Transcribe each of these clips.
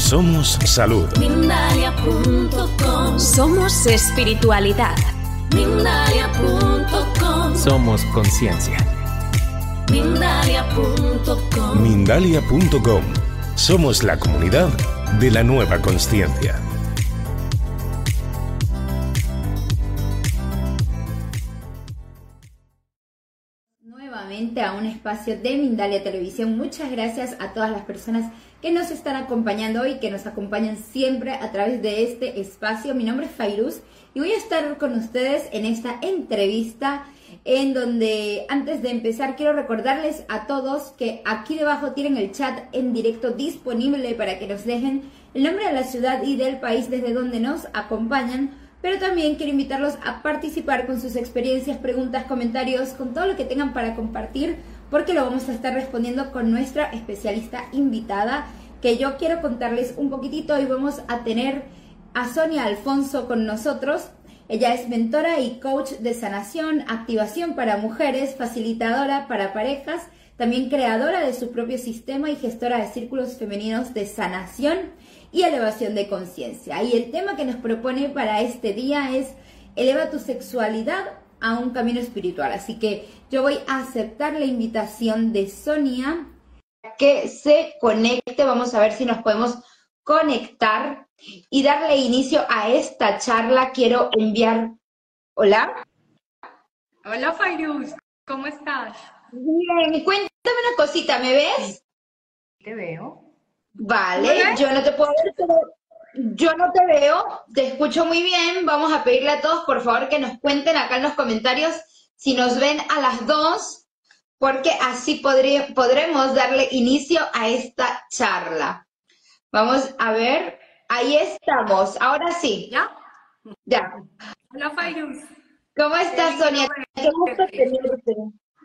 Somos salud. Mindalia.com. Somos espiritualidad. Mindalia.com. Somos conciencia. Mindalia.com. Mindalia.com. Somos la comunidad de la nueva consciencia. Nuevamente a un espacio de Mindalia Televisión. Muchas gracias a todas las personas que nos están acompañando hoy, que nos acompañan siempre a través de este espacio. Mi nombre es Fairuz y voy a estar con ustedes en esta entrevista en donde, antes de empezar, quiero recordarles a todos que aquí debajo tienen el chat en directo disponible para que nos dejen el nombre de la ciudad y del país desde donde nos acompañan. Pero también quiero invitarlos a participar con sus experiencias, preguntas, comentarios, con todo lo que tengan para compartir, porque lo vamos a estar respondiendo con nuestra especialista invitada, que yo quiero contarles un poquitito. Hoy vamos a tener a Sonia Alfonso con nosotros. Ella es mentora y coach de sanación, activación para mujeres, facilitadora para parejas, también creadora de su propio sistema y gestora de círculos femeninos de sanación y elevación de conciencia. Y el tema que nos propone para este día es: eleva tu sexualidad a un camino espiritual. Así que yo voy a aceptar la invitación de Sonia que se conecte. Vamos a ver si nos podemos conectar y darle inicio a esta charla. Quiero enviar... Hola. Hola Fairuz, ¿cómo estás? Bien, cuéntame una cosita, ¿me ves? Te veo. Vale, yo no te puedo ver, pero yo no te veo, te escucho muy bien. Vamos a pedirle a todos, por favor, que nos cuenten acá en los comentarios si nos ven a las dos, porque así podremos darle inicio a esta charla. Vamos a ver, ahí estamos, ahora sí. ¿Ya? Ya. Hola Fairuz. ¿Cómo estás, Sonia? Qué gusto tenerte.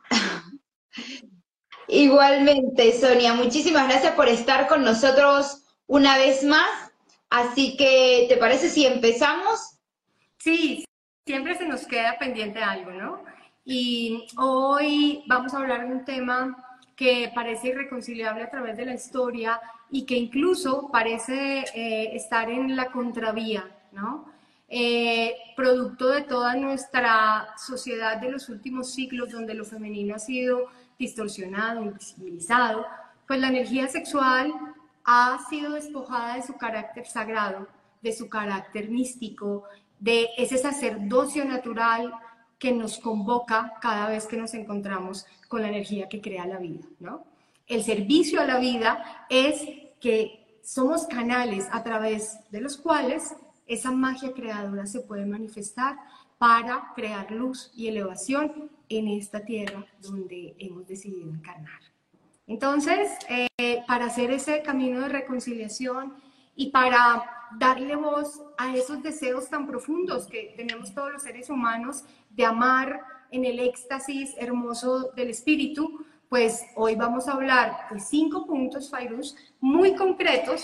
Igualmente, Sonia, muchísimas gracias por estar con nosotros una vez más. Así que, ¿te parece si empezamos? Sí, siempre se nos queda pendiente algo, ¿no? Y hoy vamos a hablar de un tema que parece irreconciliable a través de la historia y que incluso parece estar en la contravía, ¿no? Producto de toda nuestra sociedad de los últimos siglos, donde lo femenino ha sido distorsionado, invisibilizado, pues la energía sexual ha sido despojada de su carácter sagrado, de su carácter místico, de ese sacerdocio natural que nos convoca cada vez que nos encontramos con la energía que crea la vida, ¿no? El servicio a la vida es que somos canales a través de los cuales esa magia creadora se puede manifestar para crear luz y elevación en esta tierra donde hemos decidido encarnar. Entonces, para hacer ese camino de reconciliación y para darle voz a esos deseos tan profundos que tenemos todos los seres humanos de amar en el éxtasis hermoso del espíritu, pues hoy vamos a hablar de 5 puntos, Fairuz, muy concretos,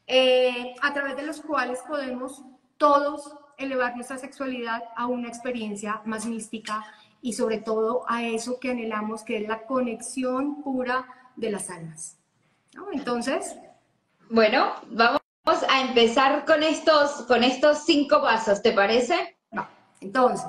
a través de los cuales podemos todos elevar nuestra sexualidad a una experiencia más mística y sobre todo a eso que anhelamos, que es la conexión pura de las almas, ¿no? Entonces, bueno, vamos a empezar con estos 5 pasos, ¿te parece? no. Entonces,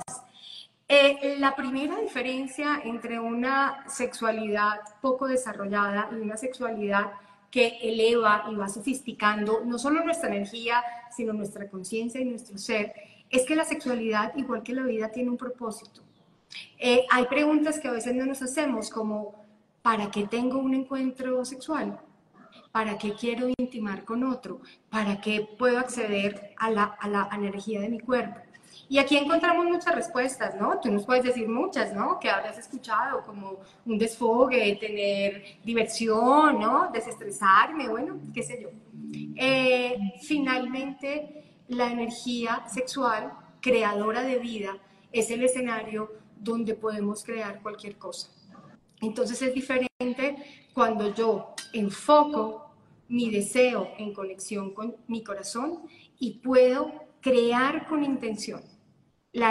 la primera diferencia entre una sexualidad poco desarrollada y una sexualidad que eleva y va sofisticando no solo nuestra energía, sino nuestra conciencia y nuestro ser, es que la sexualidad, igual que la vida, tiene un propósito. Hay preguntas que a veces no nos hacemos, como ¿para qué tengo un encuentro sexual? ¿Para qué quiero intimar con otro? ¿Para qué puedo acceder a la energía de mi cuerpo? Y aquí encontramos muchas respuestas, ¿no? Tú nos puedes decir muchas, ¿no? Que habrás escuchado, como un desfogue, tener diversión, ¿no? Desestresarme, bueno, qué sé yo. Finalmente, la energía sexual, creadora de vida, es el escenario donde podemos crear cualquier cosa. Entonces es diferente cuando yo enfoco mi deseo en conexión con mi corazón y puedo crear con intención. La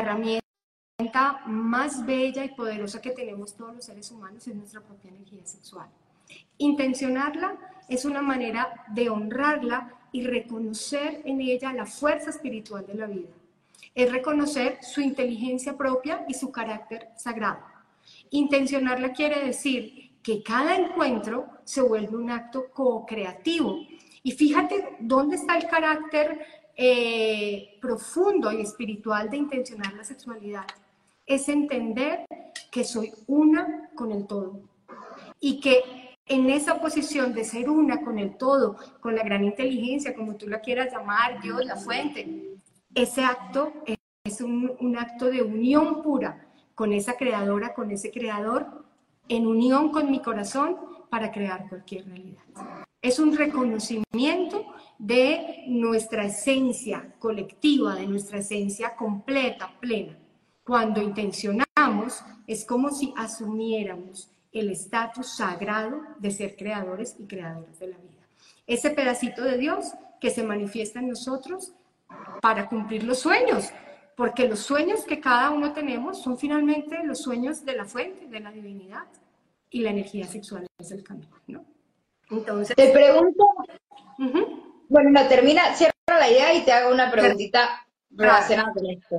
herramienta más bella y poderosa que tenemos todos los seres humanos es nuestra propia energía sexual. Intencionarla es una manera de honrarla y reconocer en ella la fuerza espiritual de la vida. Es reconocer su inteligencia propia y su carácter sagrado. Intencionarla quiere decir que cada encuentro se vuelve un acto co-creativo. Y fíjate dónde está el carácter profundo y espiritual de intencionar la sexualidad. Es entender que soy una con el todo y que en esa posición de ser una con el todo, con la gran inteligencia, como tú la quieras llamar, Dios, la fuente, ese acto es un acto de unión pura con esa creadora, con ese creador, en unión con mi corazón para crear cualquier realidad. Es un reconocimiento de nuestra esencia colectiva, de nuestra esencia completa, plena. Cuando intencionamos, es como si asumiéramos el estatus sagrado de ser creadores y creadoras de la vida. Ese pedacito de Dios que se manifiesta en nosotros para cumplir los sueños, porque los sueños que cada uno tenemos son finalmente los sueños de la fuente, de la divinidad, y la energía sexual es el camino, ¿no? Entonces... Te pregunto, bueno, no, termina, cierra la idea y te hago una preguntita relacionada con esto.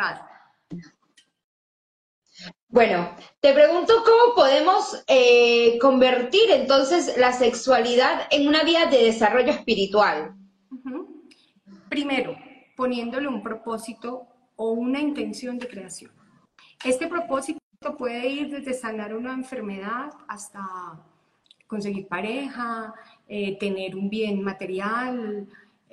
Bueno, te pregunto cómo podemos convertir entonces la sexualidad en una vía de desarrollo espiritual. Primero, poniéndole un propósito o una intención de creación. Este propósito puede ir desde sanar una enfermedad hasta conseguir pareja, tener un bien material,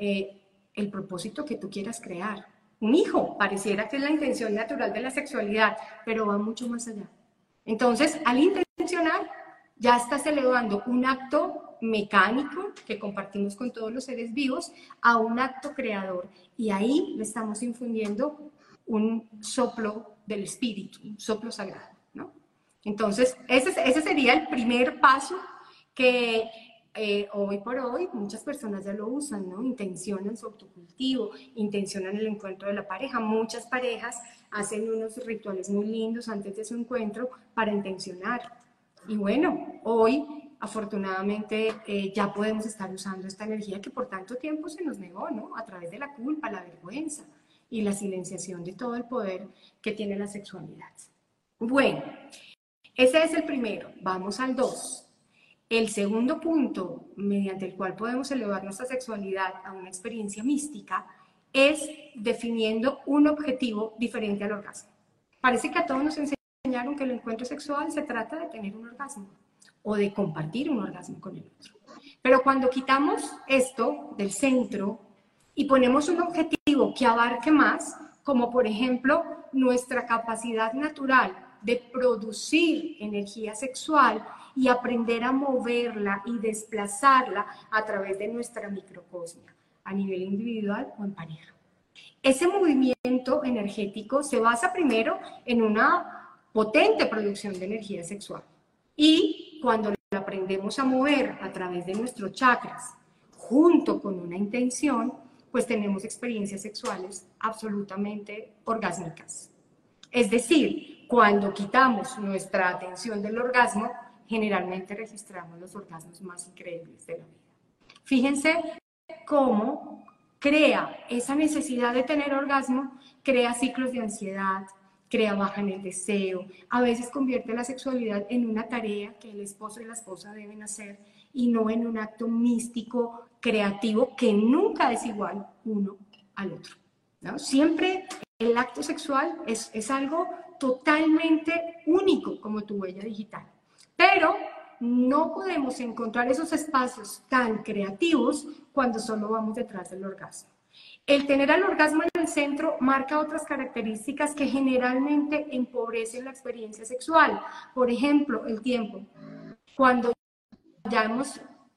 el propósito que tú quieras crear. Un hijo, pareciera que es la intención natural de la sexualidad, pero va mucho más allá. Entonces, al intencionar, ya estás elevando un acto mecánico que compartimos con todos los seres vivos a un acto creador. Y ahí le estamos infundiendo un soplo del espíritu, un soplo sagrado, ¿no? Entonces, ese sería el primer paso que hoy por hoy muchas personas ya lo usan, ¿no? Intencionan su autocultivo, intencionan el encuentro de la pareja. Muchas parejas hacen unos rituales muy lindos antes de su encuentro para intencionar. Y bueno, hoy afortunadamente ya podemos estar usando esta energía que por tanto tiempo se nos negó, ¿no? A través de la culpa, la vergüenza y la silenciación de todo el poder que tiene la sexualidad. Bueno, ese es el primero. Vamos al 2. El segundo punto mediante el cual podemos elevar nuestra sexualidad a una experiencia mística es definiendo un objetivo diferente al orgasmo. Parece que a todos nos enseñaron que el encuentro sexual se trata de tener un orgasmo o de compartir un orgasmo con el otro. Pero cuando quitamos esto del centro y ponemos un objetivo que abarque más, como por ejemplo nuestra capacidad natural de producir energía sexual y aprender a moverla y desplazarla a través de nuestra microcosmia, a nivel individual o en pareja. Ese movimiento energético se basa primero en una potente producción de energía sexual. Y cuando lo aprendemos a mover a través de nuestros chakras, junto con una intención, pues tenemos experiencias sexuales absolutamente orgásmicas. Es decir, cuando quitamos nuestra atención del orgasmo, generalmente registramos los orgasmos más increíbles de la vida. Fíjense cómo crea esa necesidad de tener orgasmo, crea ciclos de ansiedad, crea baja en el deseo, a veces convierte la sexualidad en una tarea que el esposo y la esposa deben hacer y no en un acto místico, creativo, que nunca es igual uno al otro, ¿no? Siempre el acto sexual es algo totalmente único como tu huella digital. Pero no podemos encontrar esos espacios tan creativos cuando solo vamos detrás del orgasmo. El tener al orgasmo en el centro marca otras características que generalmente empobrecen la experiencia sexual. Por ejemplo, el tiempo. Cuando ya hemos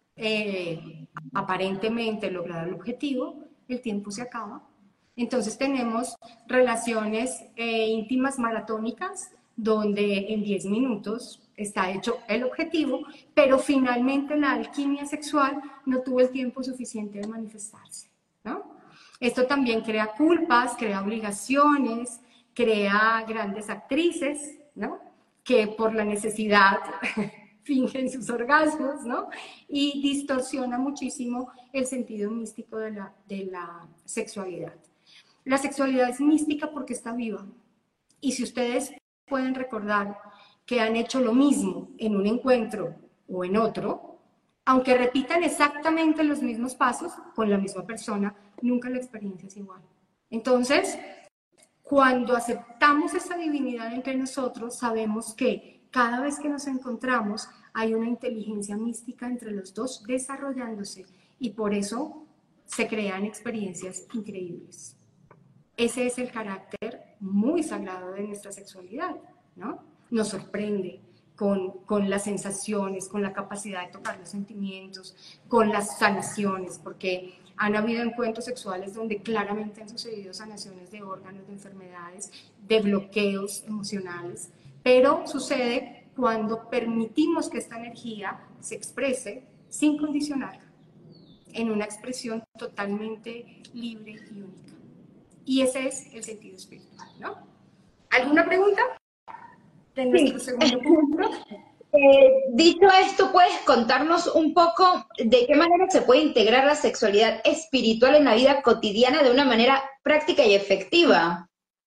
aparentemente logrado el objetivo, el tiempo se acaba. Entonces tenemos relaciones íntimas maratónicas donde en 10 minutos está hecho el objetivo, pero finalmente la alquimia sexual no tuvo el tiempo suficiente de manifestarse, ¿no? Esto también crea culpas, crea obligaciones, crea grandes actrices, ¿no? Que por la necesidad fingen sus orgasmos, ¿no? Y distorsiona muchísimo el sentido místico de la sexualidad. La sexualidad es mística porque está viva. Y si ustedes pueden recordar que han hecho lo mismo en un encuentro o en otro, aunque repitan exactamente los mismos pasos con la misma persona, nunca la experiencia es igual. Entonces, cuando aceptamos esa divinidad entre nosotros, sabemos que cada vez que nos encontramos hay una inteligencia mística entre los dos desarrollándose y por eso se crean experiencias increíbles. Ese es el carácter muy sagrado de nuestra sexualidad, ¿no? Nos sorprende con las sensaciones, con la capacidad de tocar los sentimientos, con las sanaciones, porque han habido encuentros sexuales donde claramente han sucedido sanaciones de órganos, de enfermedades, de bloqueos emocionales, pero sucede cuando permitimos que esta energía se exprese sin condicionarla, en una expresión totalmente libre y única. Y ese es el sentido espiritual, ¿no? ¿Alguna pregunta? De nuestro segundo punto. Dicho esto, ¿puedes contarnos un poco de qué manera se puede integrar la sexualidad espiritual en la vida cotidiana de una manera práctica y efectiva?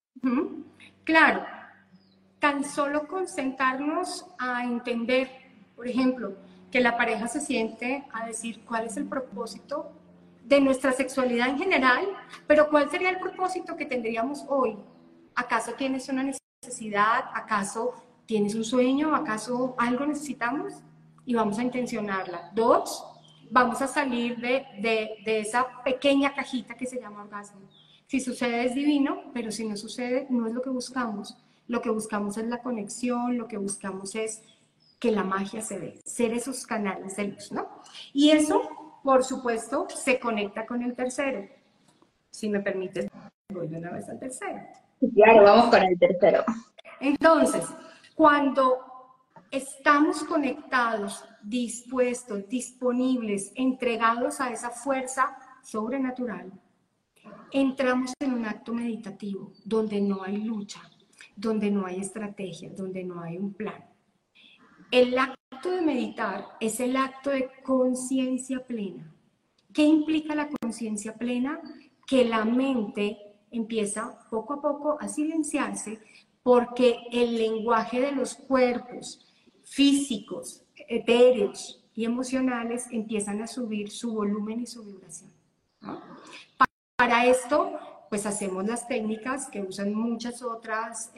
Claro, tan solo concentrarnos a entender, por ejemplo, que la pareja se siente a decir cuál es el propósito de nuestra sexualidad en general, pero cuál sería el propósito que tendríamos hoy. ¿Acaso tienes una necesidad? ¿Acaso tienes un sueño? ¿Acaso algo necesitamos? Y vamos a intencionarla. 2, vamos a salir de esa pequeña cajita que se llama orgasmo. Si sucede es divino, pero si no sucede no es lo que buscamos. Lo que buscamos es la conexión, lo que buscamos es que la magia se dé, ser esos canales de luz, ¿no? Y eso, por supuesto, se conecta con el tercero. Si me permites, voy de una vez al tercero. Claro, vamos con el tercero. Entonces, cuando estamos conectados, dispuestos, disponibles, entregados a esa fuerza sobrenatural, entramos en un acto meditativo donde no hay lucha, donde no hay estrategia, donde no hay un plan. El acto de meditar es el acto de conciencia plena. ¿Qué implica la conciencia plena? Que la mente empieza poco a poco a silenciarse porque el lenguaje de los cuerpos físicos, etéreos y emocionales empiezan a subir su volumen y su vibración, ¿no? Para esto, pues hacemos las técnicas que usan muchas otras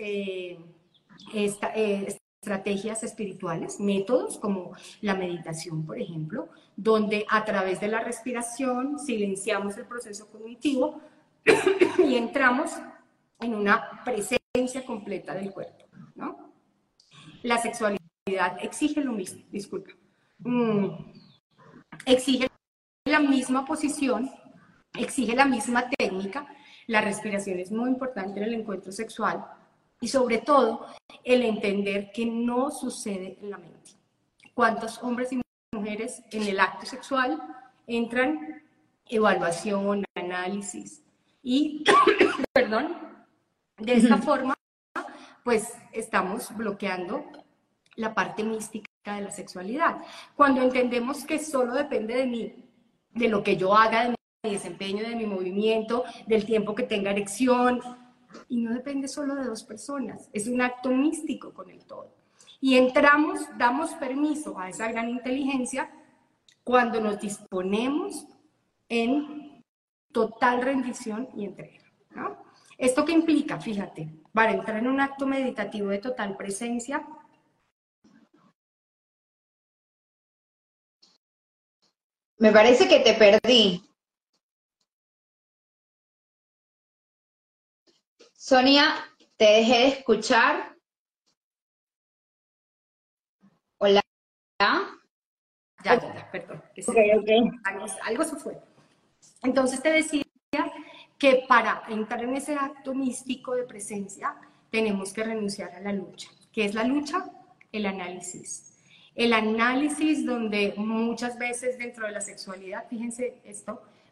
estrategias espirituales, métodos como la meditación, por ejemplo, donde a través de la respiración silenciamos el proceso cognitivo y entramos en una presencia completa del cuerpo, ¿no? La sexualidad exige lo mismo, disculpa. Exige la misma posición, exige la misma técnica. La respiración es muy importante en el encuentro sexual y sobre todo el entender que no sucede en la mente. ¿Cuántos hombres y mujeres en el acto sexual entran evaluación, análisis y, perdón, de esta forma, pues estamos bloqueando la parte mística de la sexualidad? Cuando entendemos que solo depende de mí, de lo que yo haga, de mi desempeño, de mi movimiento, del tiempo que tenga erección, y no depende solo de 2 personas, es un acto místico con el todo. Y entramos, damos permiso a esa gran inteligencia cuando nos disponemos en total rendición y entrega, ¿no? ¿Esto qué implica? Fíjate, para entrar en un acto meditativo de total presencia, Me parece que te perdí. Sonia, te dejé de escuchar. Hola. ya, perdón. Algo se fue. Entonces te decía que para entrar en ese acto místico de presencia tenemos que renunciar a la lucha. ¿Qué es la lucha? El análisis. El análisis donde muchas veces dentro de la sexualidad, fíjense esto,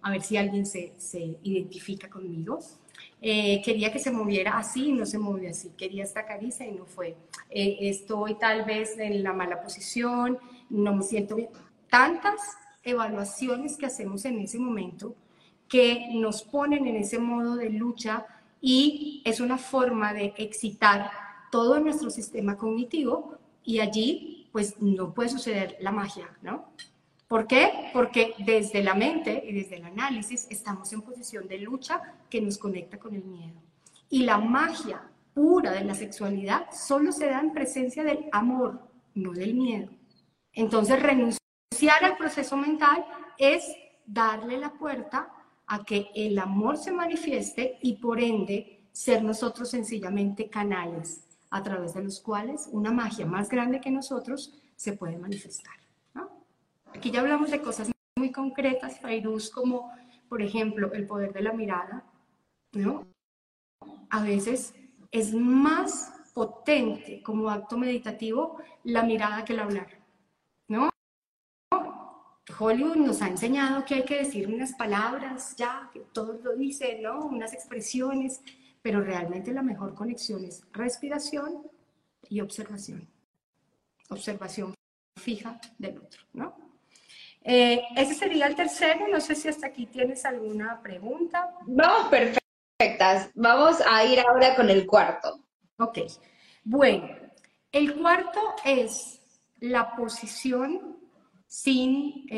a ver si alguien se identifica conmigo. Quería que se moviera así y no se movió así. Quería esta caricia y no fue. Estoy tal vez en la mala posición, no me siento bien. Tantas evaluaciones que hacemos en ese momento que nos ponen en ese modo de lucha y es una forma de excitar todo nuestro sistema cognitivo y allí pues no puede suceder la magia, ¿no? ¿Por qué? Porque desde la mente y desde el análisis estamos en posición de lucha que nos conecta con el miedo. Y la magia pura de la sexualidad solo se da en presencia del amor, no del miedo. Entonces renunciar al proceso mental es darle la puerta a que el amor se manifieste y por ende ser nosotros sencillamente canales a través de los cuales una magia más grande que nosotros se puede manifestar, ¿no? Aquí ya hablamos de cosas muy concretas, Fairuz, como por ejemplo el poder de la mirada, ¿no? A veces es más potente como acto meditativo la mirada que el hablar, ¿no? Hollywood nos ha enseñado que hay que decir unas palabras, ya, que todos lo dicen, ¿no? Unas expresiones, pero realmente la mejor conexión es respiración y observación. Observación fija del otro, ¿no? Ese sería el tercero, no sé si hasta aquí tienes alguna pregunta. Vamos perfectas, vamos a ir ahora con el cuarto. Ok, bueno, el cuarto es la posición sin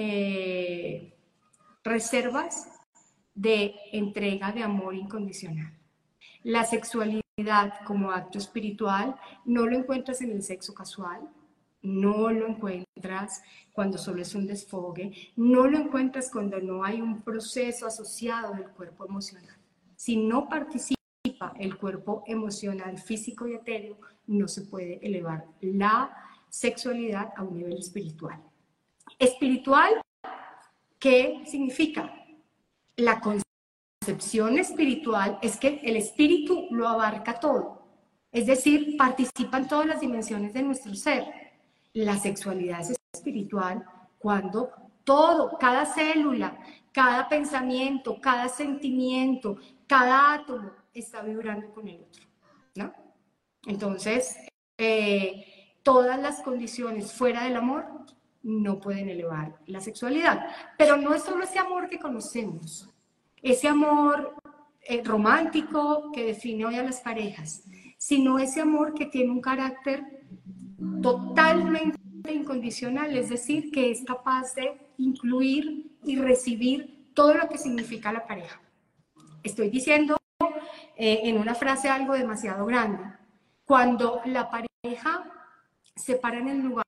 reservas de entrega de amor incondicional. La sexualidad como acto espiritual no lo encuentras en el sexo casual, no lo encuentras cuando solo es un desfogue, no lo encuentras cuando no hay un proceso asociado del cuerpo emocional. Si no participa el cuerpo emocional, físico y etéreo, no se puede elevar la sexualidad a un nivel espiritual. Espiritual, ¿qué significa? La concepción espiritual es que el espíritu lo abarca todo, es decir, participa en todas las dimensiones de nuestro ser. La sexualidad es espiritual cuando todo, cada célula, cada pensamiento, cada sentimiento, cada átomo está vibrando con el otro, ¿no? Entonces, todas las condiciones fuera del amor no pueden elevar la sexualidad. Pero no es solo ese amor que conocemos, ese amor romántico que define hoy a las parejas, sino ese amor que tiene un carácter totalmente incondicional, es decir, que es capaz de incluir y recibir todo lo que significa la pareja. Estoy diciendo en una frase algo demasiado grande. Cuando la pareja se para en el lugar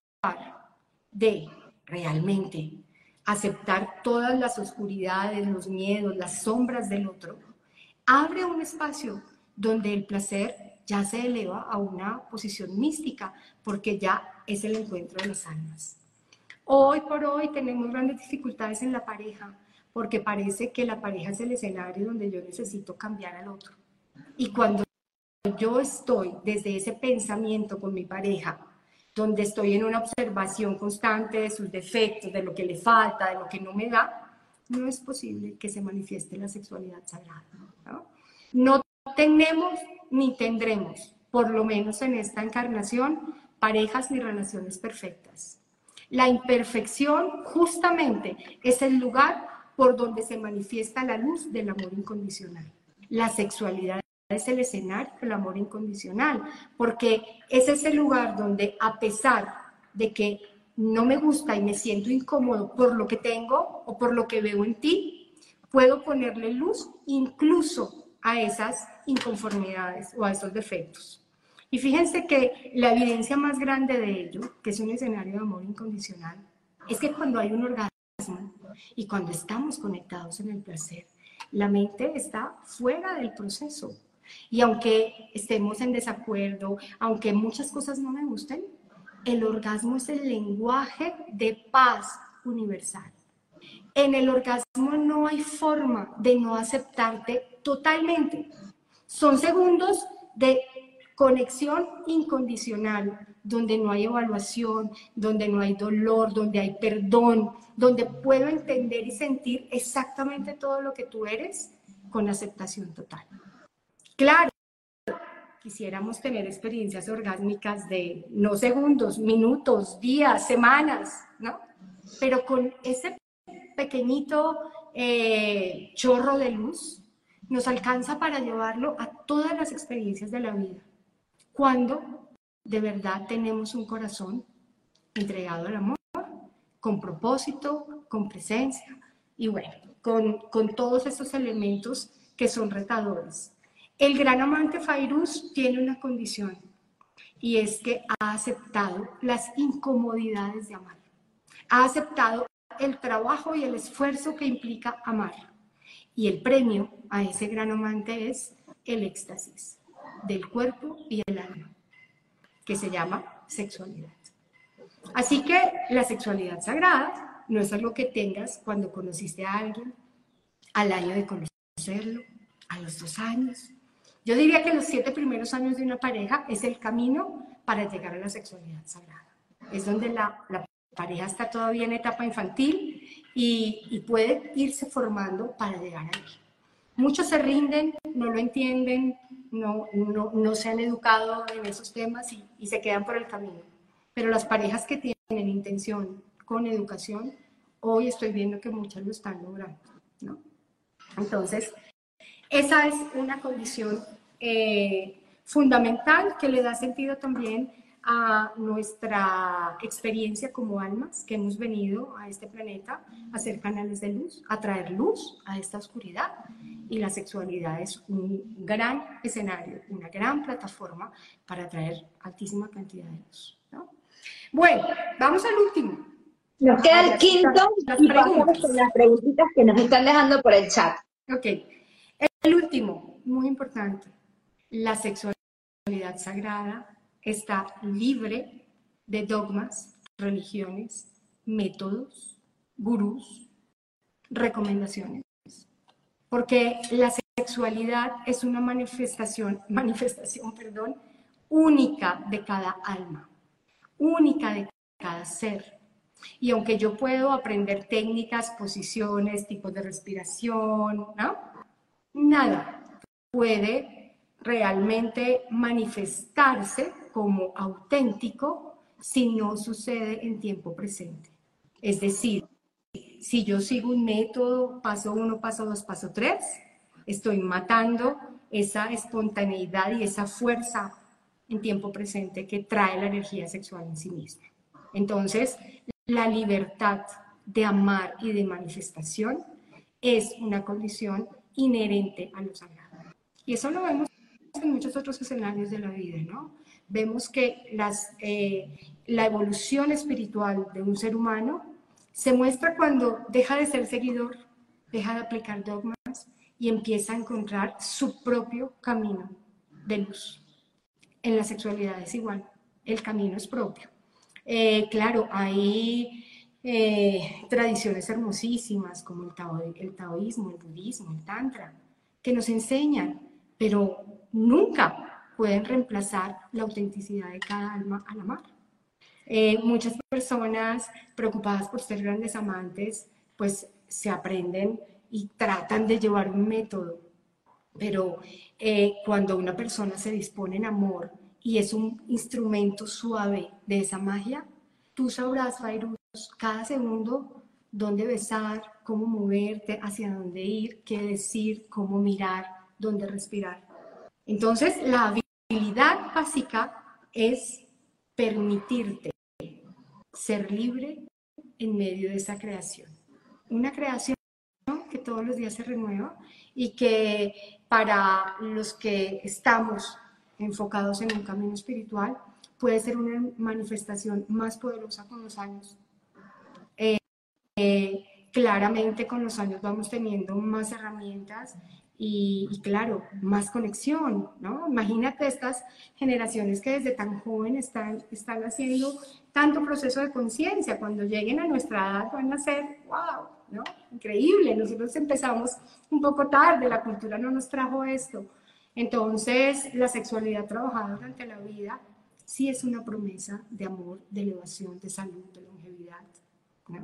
de realmente aceptar todas las oscuridades, los miedos, las sombras del otro, abre un espacio donde el placer ya se eleva a una posición mística, porque ya es el encuentro de las almas. Hoy por hoy tenemos grandes dificultades en la pareja, porque parece que la pareja es el escenario donde yo necesito cambiar al otro. Y cuando yo estoy desde ese pensamiento con mi pareja, donde estoy en una observación constante de sus defectos, de lo que le falta, de lo que no me da, no es posible que se manifieste la sexualidad sagrada, ¿no? No tenemos ni tendremos, por lo menos en esta encarnación, parejas ni relaciones perfectas. La imperfección justamente es el lugar por donde se manifiesta la luz del amor incondicional. La sexualidad es el escenario del amor incondicional, porque es ese lugar donde, a pesar de que no me gusta y me siento incómodo por lo que tengo o por lo que veo en ti, puedo ponerle luz incluso a esas inconformidades o a esos defectos. Y fíjense que la evidencia más grande de ello, que es un escenario de amor incondicional, es que cuando hay un orgasmo y cuando estamos conectados en el placer, la mente está fuera del proceso. Y aunque estemos en desacuerdo, aunque muchas cosas no me gusten, el orgasmo es el lenguaje de paz universal. En el orgasmo no hay forma de no aceptarte totalmente. Son segundos de conexión incondicional, donde no hay evaluación, donde no hay dolor, donde hay perdón, donde puedo entender y sentir exactamente todo lo que tú eres con aceptación total. Claro, quisiéramos tener experiencias orgásmicas de no segundos, minutos, días, semanas, ¿no? Pero con ese pequeñito chorro de luz nos alcanza para llevarlo a todas las experiencias de la vida. Cuando de verdad tenemos un corazón entregado al amor, con propósito, con presencia y bueno, con todos esos elementos que son retadores. El gran amante Fairuz tiene una condición y es que ha aceptado las incomodidades de amar. Ha aceptado el trabajo y el esfuerzo que implica amar. Y el premio a ese gran amante es el éxtasis del cuerpo y el alma, que se llama sexualidad. Así que la sexualidad sagrada no es algo que tengas cuando conociste a alguien, al año de conocerlo, a los 2 años. Yo diría que los 7 primeros años de una pareja es el camino para llegar a la sexualidad sagrada. Es donde la pareja está todavía en etapa infantil y puede irse formando para llegar ahí. Muchos se rinden, no lo entienden, no se han educado en esos temas y se quedan por el camino. Pero las parejas que tienen intención con educación, hoy estoy viendo que muchas lo están logrando, ¿no? Entonces, esa es una condición fundamental que le da sentido también a nuestra experiencia como almas que hemos venido a este planeta a ser canales de luz, a traer luz a esta oscuridad. Y la sexualidad es un gran escenario, una gran plataforma para traer altísima cantidad de luz, ¿no? Bueno, vamos al último. Nos queda el quinto y pasamos con las preguntitas que nos están dejando por el chat. Ok, el último, muy importante. La sexualidad sagrada está libre de dogmas, religiones, métodos, gurús, recomendaciones. Porque la sexualidad es una manifestación, única de cada alma, única de cada ser. Y aunque yo puedo aprender técnicas, posiciones, tipos de respiración, ¿no? Nada puede realmente manifestarse como auténtico si no sucede en tiempo presente. Es decir, si yo sigo un método, paso 1, paso 2, paso 3, estoy matando esa espontaneidad y esa fuerza en tiempo presente que trae la energía sexual en sí misma. Entonces, la libertad de amar y de manifestación es una condición inherente a lo sagrado. Y eso lo vemos en muchos otros escenarios de la vida, ¿no? Vemos que la evolución espiritual de un ser humano se muestra cuando deja de ser seguidor, deja de aplicar dogmas y empieza a encontrar su propio camino de luz. En la sexualidad es igual, el camino es propio. Claro, hay tradiciones hermosísimas como el taoísmo, el budismo, el tantra, que nos enseñan, pero nunca pueden reemplazar la autenticidad de cada alma al amar. Muchas personas preocupadas por ser grandes amantes, pues se aprenden y tratan de llevar un método, pero cuando una persona se dispone en amor y es un instrumento suave de esa magia, tú sabrás, Fairuz, cada segundo dónde besar, cómo moverte, hacia dónde ir, qué decir, cómo mirar, dónde respirar. Entonces, la habilidad básica es permitirte ser libre en medio de esa creación. Una creación que todos los días se renueva y que para los que estamos enfocados en un camino espiritual puede ser una manifestación más poderosa con los años. Claramente con los años vamos teniendo más herramientas y claro, más conexión, ¿no? Imagínate estas generaciones que desde tan joven están haciendo tanto proceso de conciencia. Cuando lleguen a nuestra edad van a ser, wow, ¿no? Increíble. Nosotros empezamos un poco tarde, la cultura no nos trajo esto. Entonces, la sexualidad trabajada durante la vida sí es una promesa de amor, de elevación, de salud, de longevidad, ¿no?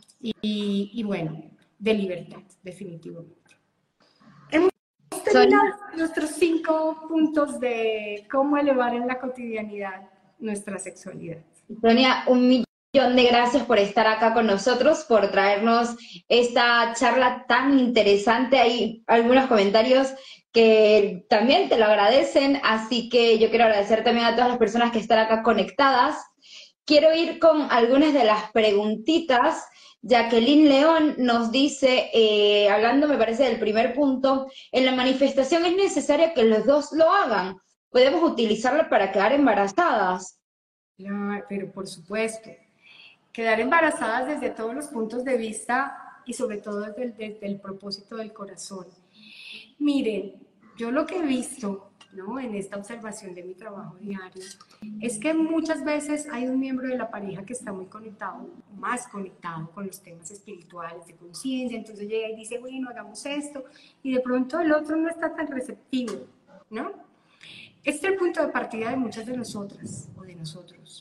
Y bueno, de libertad, definitivamente. Hemos terminado nuestros 5 puntos de cómo elevar en la cotidianidad nuestra sexualidad. Sonia, un millón de gracias por estar acá con nosotros, por traernos esta charla tan interesante. Hay algunos comentarios que también te lo agradecen, así que yo quiero agradecer también a todas las personas que están acá conectadas. Quiero ir con algunas de las preguntitas. Jacqueline León nos dice, hablando me parece del primer punto, en la manifestación es necesario que los dos lo hagan. ¿Podemos utilizarla para quedar embarazadas? Claro, pero por supuesto, quedar embarazadas desde todos los puntos de vista y sobre todo desde el propósito del corazón. Miren, yo lo que he visto, ¿no?, en esta observación de mi trabajo diario, es que muchas veces hay un miembro de la pareja que está muy conectado, más conectado con los temas espirituales, de conciencia, entonces llega y dice, bueno, hagamos esto, y de pronto el otro no está tan receptivo, ¿no? Este es el punto de partida de muchas de nosotras o de nosotros.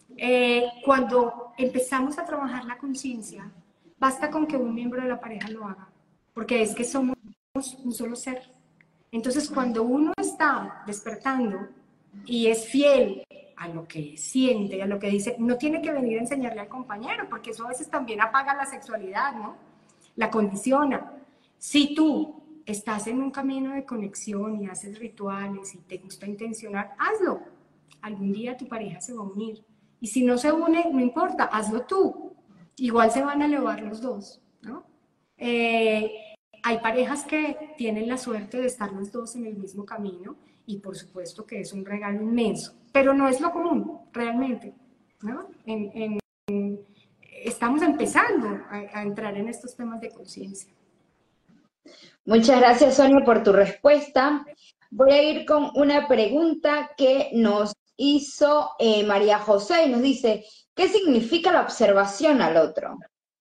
Cuando empezamos a trabajar la conciencia, basta con que un miembro de la pareja lo haga, porque es que somos un solo ser. Entonces, cuando uno está despertando y es fiel a lo que siente, a lo que dice, no tiene que venir a enseñarle al compañero, porque eso a veces también apaga la sexualidad, ¿no? La condiciona. Si tú estás en un camino de conexión y haces rituales y te gusta intencionar, hazlo. Algún día tu pareja se va a unir. Y si no se une, no importa, hazlo tú. Igual se van a elevar los dos, ¿no? Hay parejas que tienen la suerte de estar los dos en el mismo camino y por supuesto que es un regalo inmenso, pero no es lo común, realmente, ¿no? Estamos empezando a entrar en estos temas de conciencia. Muchas gracias, Sonia, por tu respuesta. Voy a ir con una pregunta que nos hizo María José y nos dice, ¿qué significa la observación al otro?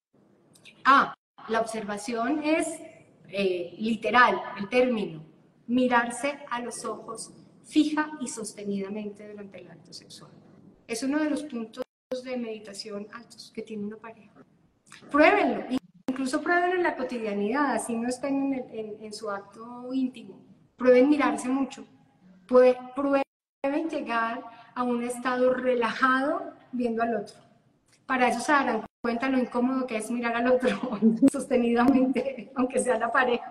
La observación es literal, el término, mirarse a los ojos fija y sostenidamente durante el acto sexual. Es uno de los puntos de meditación altos que tiene una pareja. Pruébenlo, incluso prueben en la cotidianidad, así no estén en su acto íntimo. Prueben mirarse mucho, prueben llegar a un estado relajado viendo al otro. Para eso se darán cuenta lo incómodo que es mirar al otro sostenidamente, aunque sea la pareja.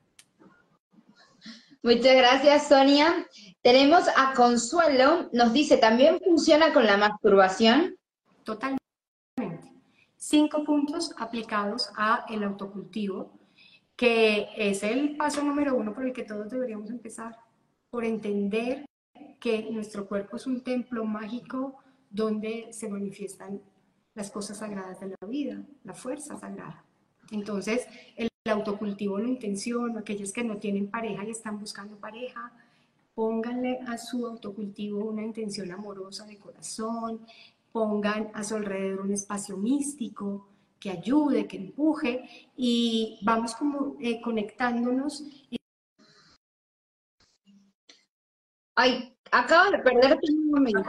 Muchas gracias, Sonia. Tenemos a Consuelo, nos dice, ¿también funciona con la masturbación? Totalmente. 5 puntos aplicados a el autocultivo, que es el paso número 1 por el que todos deberíamos empezar, por entender que nuestro cuerpo es un templo mágico donde se manifiestan las cosas sagradas de la vida, la fuerza sagrada. Entonces, el autocultivo lo intenciono, aquellos que no tienen pareja y están buscando pareja, pónganle a su autocultivo una intención amorosa de corazón, pongan a su alrededor un espacio místico que ayude, que empuje, y vamos como conectándonos. Ay, acabo de perderte un momento.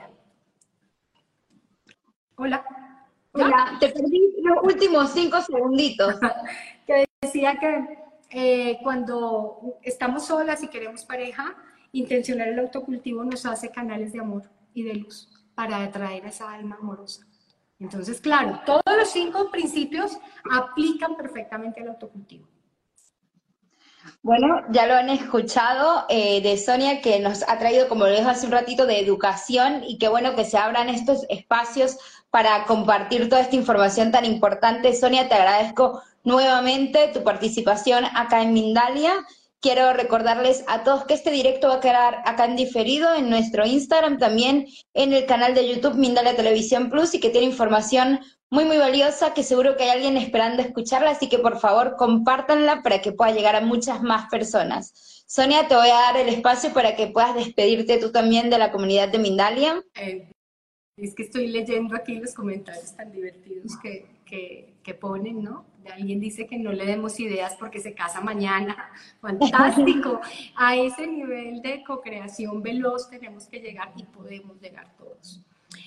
Hola. Hola, te perdí los últimos 5 segunditos. Que decía que cuando estamos solas y queremos pareja, intencionar el autocultivo nos hace canales de amor y de luz para atraer a esa alma amorosa. Entonces, claro, todos los 5 principios aplican perfectamente al autocultivo. Bueno, ya lo han escuchado de Sonia, que nos ha traído, como lo dijo hace un ratito, de educación, y qué bueno que se abran estos espacios para compartir toda esta información tan importante. Sonia, te agradezco nuevamente tu participación acá en Mindalia. Quiero recordarles a todos que este directo va a quedar acá en diferido en nuestro Instagram, también en el canal de YouTube Mindalia Televisión Plus, y que tiene información muy, muy valiosa, que seguro que hay alguien esperando escucharla, así que por favor compártanla para que pueda llegar a muchas más personas. Sonia, te voy a dar el espacio para que puedas despedirte tú también de la comunidad de Mindalia. Es que estoy leyendo aquí los comentarios tan divertidos que que ponen, ¿no? Alguien dice que no le demos ideas porque se casa mañana. Fantástico. A ese nivel de co-creación veloz tenemos que llegar y podemos llegar todos.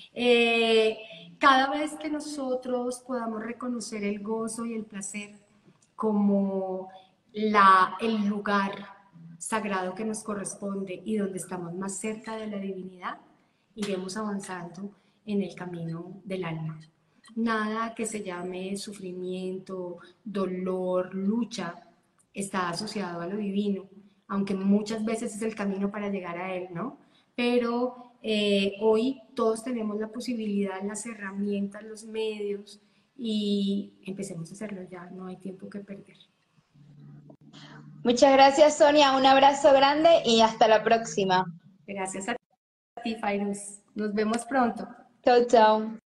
Cada vez que nosotros podamos reconocer el gozo y el placer como el lugar sagrado que nos corresponde y donde estamos más cerca de la divinidad, iremos avanzando en el camino del alma. Nada que se llame sufrimiento, dolor, lucha, está asociado a lo divino, aunque muchas veces es el camino para llegar a él, ¿no? Pero hoy todos tenemos la posibilidad, las herramientas, los medios, y empecemos a hacerlo ya, no hay tiempo que perder. Muchas gracias, Sonia, un abrazo grande y hasta la próxima. Gracias a ti, Fairuz. Nos vemos pronto. Chau, chau.